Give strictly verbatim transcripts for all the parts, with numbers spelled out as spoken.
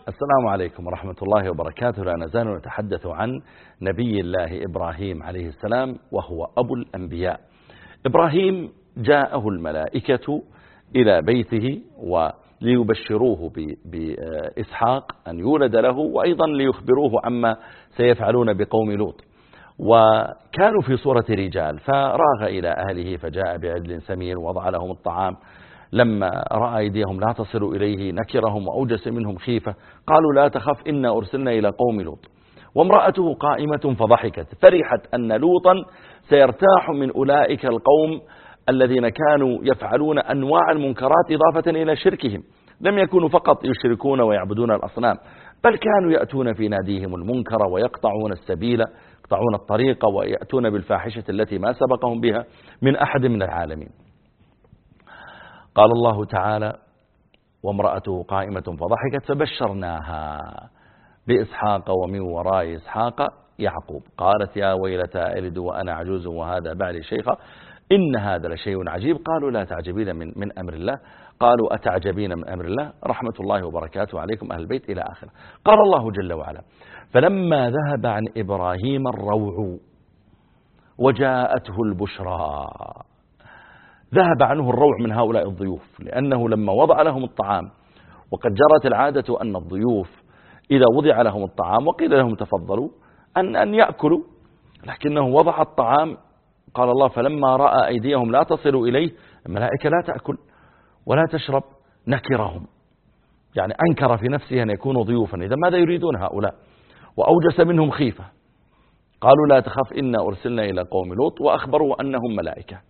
السلام عليكم ورحمة الله وبركاته. لا نزال نتحدث عن نبي الله إبراهيم عليه السلام وهو أبو الأنبياء. إبراهيم جاءه الملائكة إلى بيته وليبشروه بإسحاق أن يولد له، وأيضا ليخبروه عما سيفعلون بقوم لوط. وكانوا في صورة رجال، فراغ إلى أهله فجاء بعجل سمين ووضع لهم الطعام. لما رأى أيديهم لا تصل إليه نكرهم وأوجس منهم خيفة، قالوا لا تخف إنا أرسلنا إلى قوم لوط. وامرأته قائمة فضحكت، فرحت أن لوطا سيرتاح من أولئك القوم الذين كانوا يفعلون أنواع المنكرات إضافة إلى شركهم. لم يكونوا فقط يشركون ويعبدون الأصنام، بل كانوا يأتون في ناديهم المنكر ويقطعون السبيل، يقطعون الطريق، ويأتون بالفاحشة التي ما سبقهم بها من أحد من العالمين. قال الله تعالى: وامرأته قائمة فضحكت فبشرناها بإسحاق ومن وراء إسحاق يعقوب. قالت يا ويلتى ألد وأنا عجوز وهذا بعلي شيخا إن هذا لشيء عجيب. قالوا لا تعجبين من, من أمر الله. قالوا أتعجبين من أمر الله رحمة الله وبركاته عليكم أهل البيت إلى آخره. قال الله جل وعلا: فلما ذهب عن إبراهيم الروع وجاءته البشرى. ذهب عنه الروع من هؤلاء الضيوف، لأنه لما وضع لهم الطعام، وقد جرت العادة أن الضيوف إذا وضع لهم الطعام وقيل لهم تفضلوا أن, أن يأكلوا، لكنه وضع الطعام. قال الله: فلما رأى أيديهم لا تصل إليه، الملائكة لا تأكل ولا تشرب، نكرهم، يعني أنكر في نفسه أن يكونوا ضيوفا. إذا ماذا يريدون هؤلاء؟ وأوجس منهم خيفة. قالوا لا تخف إنا أرسلنا إلى قوم لوط، وأخبروا أنهم ملائكة.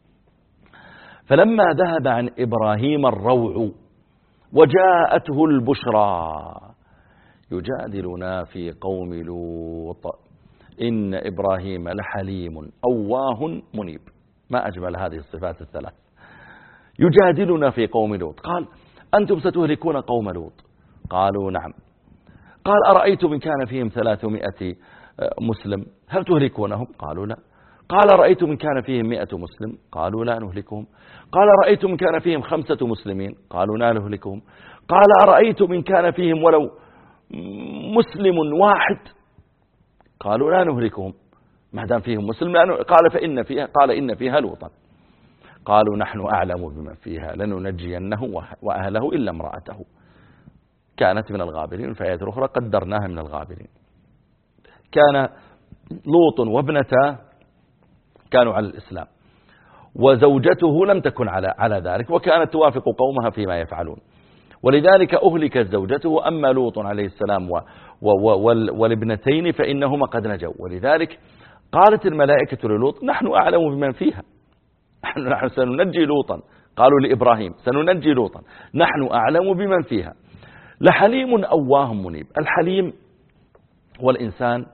فلما ذهب عن إبراهيم الروع وجاءته البشرى يجادلنا في قوم لوط إن إبراهيم لحليم أواه منيب. ما أجمل هذه الصفات الثلاث. يجادلنا في قوم لوط. قال: أنتم ستهلكون قوم لوط؟ قالوا نعم. قال: أرأيتم إن كان فيهم ثلاثمائة مسلم هل تهلكونهم؟ قالوا لا. قال: رأيتم إن كان فيهم مئة مسلم؟ قالوا لا نهلكهم. قال: رأيتم إن كان فيهم خمسة مسلمين؟ قالوا لا نهلكهم. قال: أرأيتم إن كان فيهم ولو مسلم واحد؟ قالوا لا نهلكهم ما دام فيهم مسلم. قال: فإن فيها قال إن فيها لوطا. قالوا نحن أعلم بمن فيها لننجينه وأهله إلا امرأته كانت من الغابرين. في آية أخرى قدرناها من الغابرين. كان لوط وابنته كانوا على الإسلام، وزوجته لم تكن على على ذلك، وكانت توافق قومها فيما يفعلون، ولذلك أهلكت زوجته. أما لوط عليه السلام والابنتين فإنهما قد نجوا. ولذلك قالت الملائكة للوط: نحن أعلم بمن فيها، نحن سننجي لوطا. قالوا لإبراهيم: سننجي لوطا، نحن أعلم بمن فيها. لحليم أواه منيب. الحليم هو الإنسان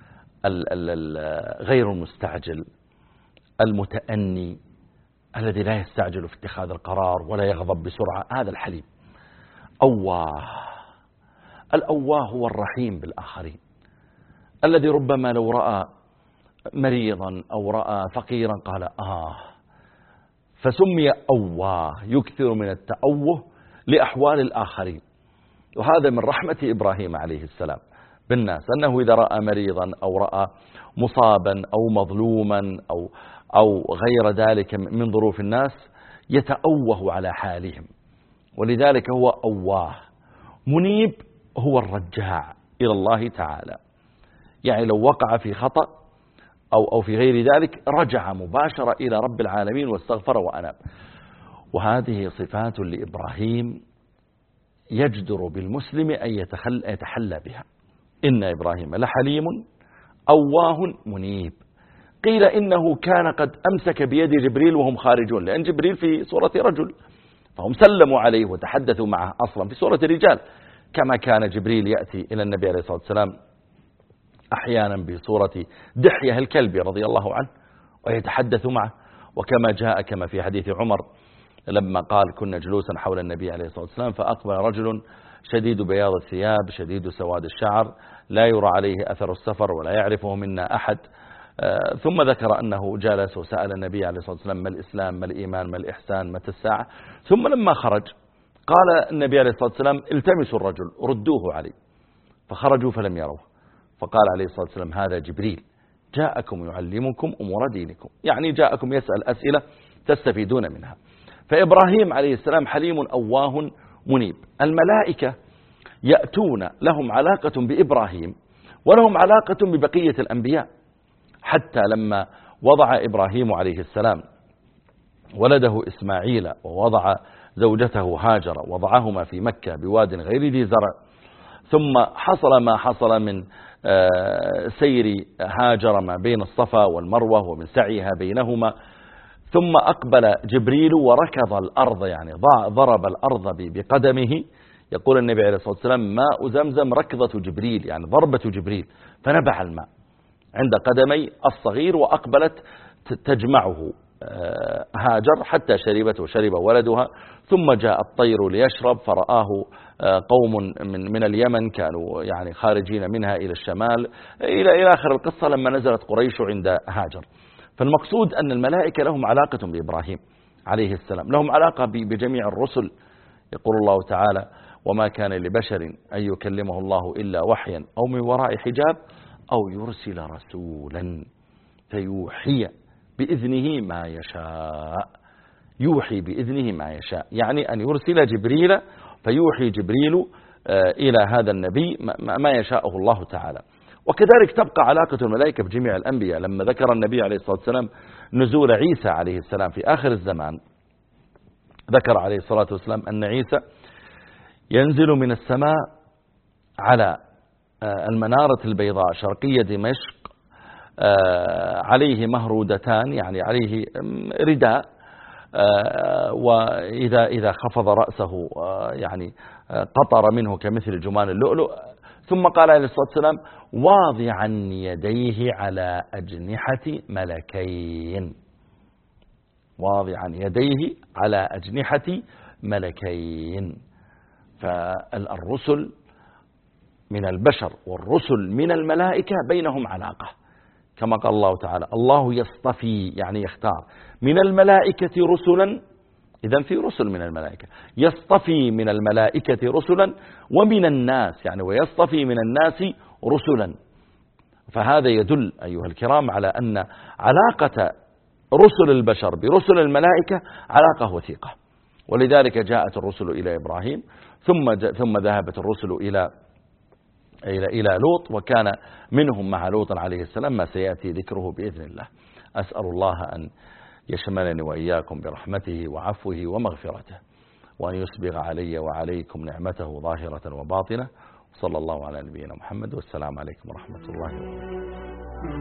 غير المستعجل، المتأني، الذي لا يستعجل في اتخاذ القرار ولا يغضب بسرعة. هذا الحليم. أواه. الأواه هو الرحيم بالآخرين، الذي ربما لو رأى مريضا أو رأى فقيرا قال آه، فسمي أواه، يكثر من التأوه لأحوال الآخرين. وهذا من رحمة إبراهيم عليه السلام بالناس، أنه إذا رأى مريضا أو رأى مصابا أو مظلوما أو أو غير ذلك من ظروف الناس يتأوه على حالهم، ولذلك هو أواه. منيب هو الرجاع إلى الله تعالى، يعني لو وقع في خطأ أو أو في غير ذلك رجع مباشرة إلى رب العالمين واستغفر وأناب. وهذه صفات لإبراهيم يجدر بالمسلم أن يتحلى بها. إن إبراهيم لحليم أواه منيب. قيل إنه كان قد أمسك بيد جبريل وهم خارجون، لأن جبريل في صورة رجل، فهم سلموا عليه وتحدثوا معه أصلا في صورة رجال، كما كان جبريل يأتي إلى النبي عليه الصلاة والسلام أحيانا بصورة دحية الكلب رضي الله عنه ويتحدث معه، وكما جاء كما في حديث عمر لما قال: كنا جلوسا حول النبي عليه الصلاة والسلام فأقبل رجل شديد بياض الثياب شديد سواد الشعر لا يرى عليه أثر السفر ولا يعرفه منا أحد. ثم ذكر أنه جلس وسأل النبي عليه الصلاة والسلام: ما الإسلام، ما الإيمان، ما الإحسان، متى الساعة؟ ثم لما خرج فقال النبي عليه الصلاة والسلام التمسوا الرجل ردوه علي، فخرجوا فلم يروه، فقال عليه الصلاة والسلام هذا جبريل جاءكم يعلمكم أمور دينكم، يعني جاءكم يسأل أسئلة تستفيدون منها. فإبراهيم عليه السلام حليم أواه منيب. الملائكة يأتون لهم علاقة بإبراهيم ولهم علاقة ببقية الأنبياء، حتى لما وضع إبراهيم عليه السلام ولده إسماعيل ووضع زوجته هاجر، وضعهما في مكة بواد غير ذي زرع، ثم حصل ما حصل من سير هاجر ما بين الصفا والمروة ومن سعيها بينهما، ثم أقبل جبريل وركض الأرض، يعني ضرب الأرض بقدمه. يقول النبي عليه الصلاة والسلام ماء زمزم ركضة جبريل، يعني ضربة جبريل، فنبع الماء عند قدمي الصغير، وأقبلت تجمعه هاجر حتى شربت وشرب ولدها. ثم جاء الطير ليشرب فرآه قوم من من اليمن كانوا يعني خارجين منها إلى الشمال، إلى إلى آخر القصة لما نزلت قريش عند هاجر. فالمقصود أن الملائكة لهم علاقة بإبراهيم عليه السلام، لهم علاقة بجميع الرسل. يقول الله تعالى وما كان لبشر أن يكلمه الله إلا وحيا أو من وراء حجاب أو يرسل رسولا فيوحي بإذنه ما يشاء. يوحي بإذنه ما يشاء، يعني أن يرسل جبريل فيوحي جبريل إلى هذا النبي ما يشاءه الله تعالى. وكذلك تبقى علاقة الملائكة بجميع الأنبياء. لما ذكر النبي عليه الصلاة والسلام نزول عيسى عليه السلام في آخر الزمان، ذكر عليه الصلاة والسلام أن عيسى ينزل من السماء على المنارة البيضاء شرقية دمشق، عليه مهرودتان، يعني عليه رداء، وإذا إذا خفض رأسه يعني قطر منه كمثل جمان اللؤلؤ. ثم قال عليه الصلاة والسلام واضعا يديه على أجنحة ملكين، واضعا يديه على أجنحة ملكين. فالرسل من البشر والرسل من الملائكة بينهم علاقة، كما قال الله تعالى الله يصطفي، يعني يختار من الملائكة رسلا. إذن في رسل من الملائكة، يصطفي من الملائكة رسلا ومن الناس، يعني ويصطفي من الناس رسلا. فهذا يدل أيها الكرام على أن علاقة رسل البشر برسل الملائكة علاقة وثيقة. ولذلك جاءت الرسل إلى إبراهيم، ثم ثم ذهبت الرسل إلى إلى إلى لوط، وكان منهم مع لوط عليه السلام ما سيأتي ذكره بإذن الله. أسأل الله أن يشملني وإياكم برحمته وعفوه ومغفرته، وأن يسبغ علي وعليكم نعمته ظاهرة وباطنة. صلى الله على نبينا محمد، والسلام عليكم ورحمة الله وبركاته.